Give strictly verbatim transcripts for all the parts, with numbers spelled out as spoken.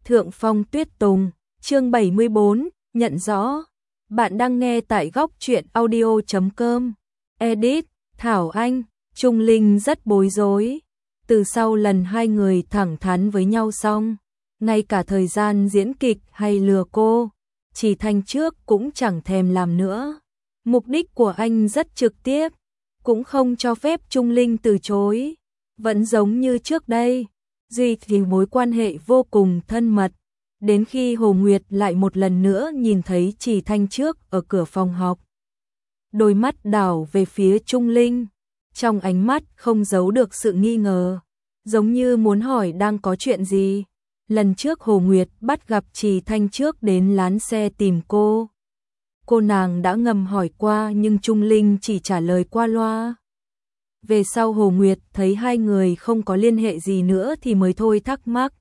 Thượng Phong Tuyết Tùng, chương bảy mươi bốn, nhận rõ. Bạn đang nghe tại góc truyện audio chấm com. Edit, Thảo Anh, Trung Linh rất bối rối. Từ sau lần hai người thẳng thắn với nhau xong, ngay cả thời gian diễn kịch hay lừa cô, Chỉ Thanh trước cũng chẳng thèm làm nữa. Mục đích của anh rất trực tiếp, cũng không cho phép Trung Linh từ chối. Vẫn giống như trước đây, duy thì mối quan hệ vô cùng thân mật. Đến khi Hồ Nguyệt lại một lần nữa nhìn thấy Chỉ Thanh trước ở cửa phòng học. Đôi mắt đảo về phía Trung Linh, trong ánh mắt không giấu được sự nghi ngờ, giống như muốn hỏi đang có chuyện gì. Lần trước Hồ Nguyệt bắt gặp Chỉ Thanh trước đến lán xe tìm cô. Cô nàng đã ngầm hỏi qua nhưng Trung Linh chỉ trả lời qua loa. Về sau Hồ Nguyệt thấy hai người không có liên hệ gì nữa thì mới thôi thắc mắc.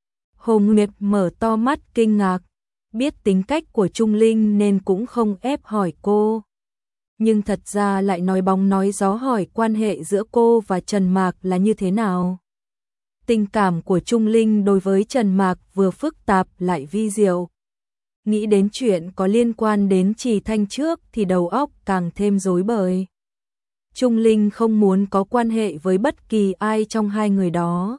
Hồ Nguyệt mở to mắt kinh ngạc, biết tính cách của Trung Linh nên cũng không ép hỏi cô. Nhưng thật ra lại nói bóng nói gió hỏi quan hệ giữa cô và Trần Mạc là như thế nào. Tình cảm của Trung Linh đối với Trần Mạc vừa phức tạp lại vi diệu. Nghĩ đến chuyện có liên quan đến Chỉ Thanh trước thì đầu óc càng thêm rối bời. Trung Linh không muốn có quan hệ với bất kỳ ai trong hai người đó.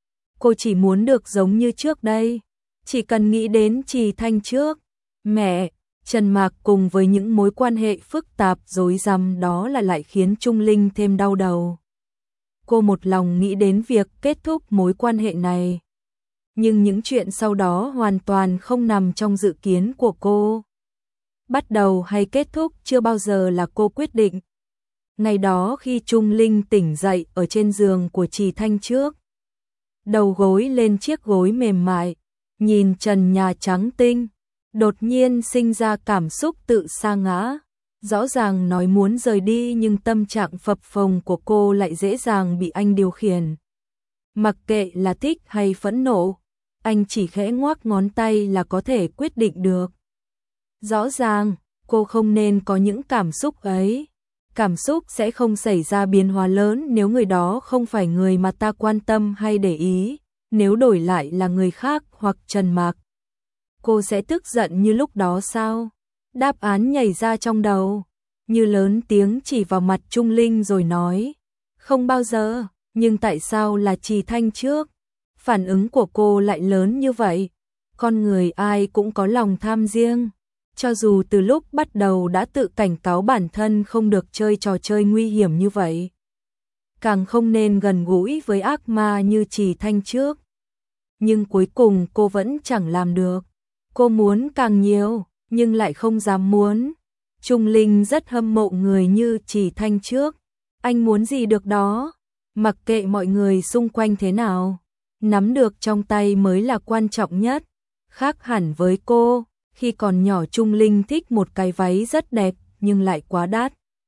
Cô chỉ muốn được giống như trước đây, chỉ cần nghĩ đến Chỉ Thanh trước, mẹ, Trần Mạc cùng với những mối quan hệ phức tạp rối rắm đó là lại khiến Trung Linh thêm đau đầu. Cô một lòng nghĩ đến việc kết thúc mối quan hệ này. Nhưng những chuyện sau đó hoàn toàn không nằm trong dự kiến của cô. Bắt đầu hay kết thúc chưa bao giờ là cô quyết định. Ngày đó khi Trung Linh tỉnh dậy ở trên giường của Chỉ Thanh trước, đầu gối lên chiếc gối mềm mại, nhìn trần nhà trắng tinh, đột nhiên sinh ra cảm xúc tự sa ngã. Rõ ràng nói muốn rời đi nhưng tâm trạng phập phồng của cô lại dễ dàng bị anh điều khiển. Mặc kệ là thích hay phẫn nộ, anh chỉ khẽ ngoắc ngón tay là có thể quyết định được. Rõ ràng, cô không nên có những cảm xúc ấy. Cảm xúc sẽ không xảy ra biến hóa lớn nếu người đó không phải người mà ta quan tâm hay để ý. Nếu đổi lại là người khác hoặc Trần Mạc, cô sẽ tức giận như lúc đó sao? Đáp án nhảy ra trong đầu, như lớn tiếng chỉ vào mặt Trung Linh rồi nói. Không bao giờ, nhưng tại sao là Chỉ Thanh trước? Phản ứng của cô lại lớn như vậy. Con người ai cũng có lòng tham riêng. Cho dù từ lúc bắt đầu đã tự cảnh cáo bản thân không được chơi trò chơi nguy hiểm như vậy. Càng không nên gần gũi với ác ma như Chỉ Thanh trước. Nhưng cuối cùng cô vẫn chẳng làm được. Cô muốn càng nhiều, nhưng lại không dám muốn. Trung Linh rất hâm mộ người như Chỉ Thanh trước. Anh muốn gì được đó, mặc kệ mọi người xung quanh thế nào. Nắm được trong tay mới là quan trọng nhất. Khác hẳn với cô, khi còn nhỏ Trung Linh thích một cái váy rất đẹp nhưng lại quá đắt.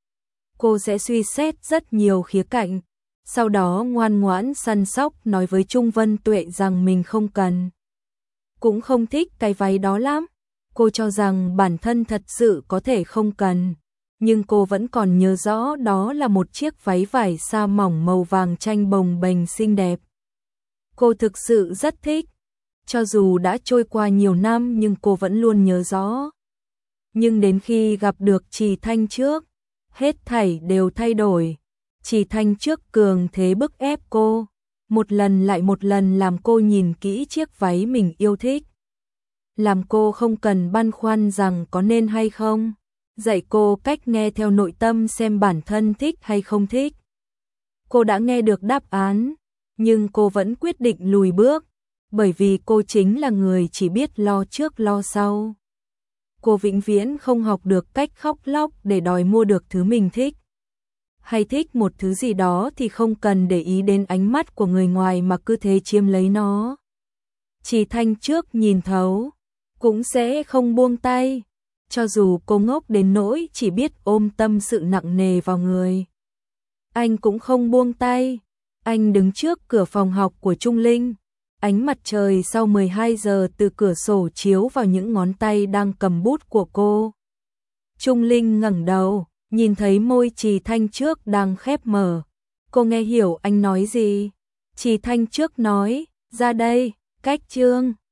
Cô sẽ suy xét rất nhiều khía cạnh, sau đó ngoan ngoãn săn sóc nói với Trung Vân Tuệ rằng mình không cần. Cũng không thích cái váy đó lắm. Cô cho rằng bản thân thật sự có thể không cần, nhưng cô vẫn còn nhớ rõ đó là một chiếc váy vải sa mỏng màu vàng chanh bồng bềnh xinh đẹp. Cô thực sự rất thích. Cho dù đã trôi qua nhiều năm nhưng cô vẫn luôn nhớ rõ. Nhưng đến khi gặp được Chỉ Thanh trước, hết thảy đều thay đổi. Chỉ Thanh trước cường thế bức ép cô, một lần lại một lần làm cô nhìn kỹ chiếc váy mình yêu thích. Làm cô không cần băn khoăn rằng có nên hay không, dạy cô cách nghe theo nội tâm xem bản thân thích hay không thích. Cô đã nghe được đáp án, nhưng cô vẫn quyết định lùi bước. Bởi vì cô chính là người chỉ biết lo trước lo sau. Cô vĩnh viễn không học được cách khóc lóc để đòi mua được thứ mình thích. Hay thích một thứ gì đó thì không cần để ý đến ánh mắt của người ngoài mà cứ thế chiếm lấy nó. Chỉ Thanh trước nhìn thấu, cũng sẽ không buông tay. Cho dù cô ngốc đến nỗi chỉ biết ôm tâm sự nặng nề vào người. Anh cũng không buông tay. Anh đứng trước cửa phòng học của Trung Linh. Ánh mặt trời sau mười hai giờ từ cửa sổ chiếu vào những ngón tay đang cầm bút của cô. Trung Linh ngẩng đầu, nhìn thấy môi Chỉ Thanh trước đang khép mở. Cô nghe hiểu anh nói gì. Chỉ Thanh trước nói, ra đây, cách chương.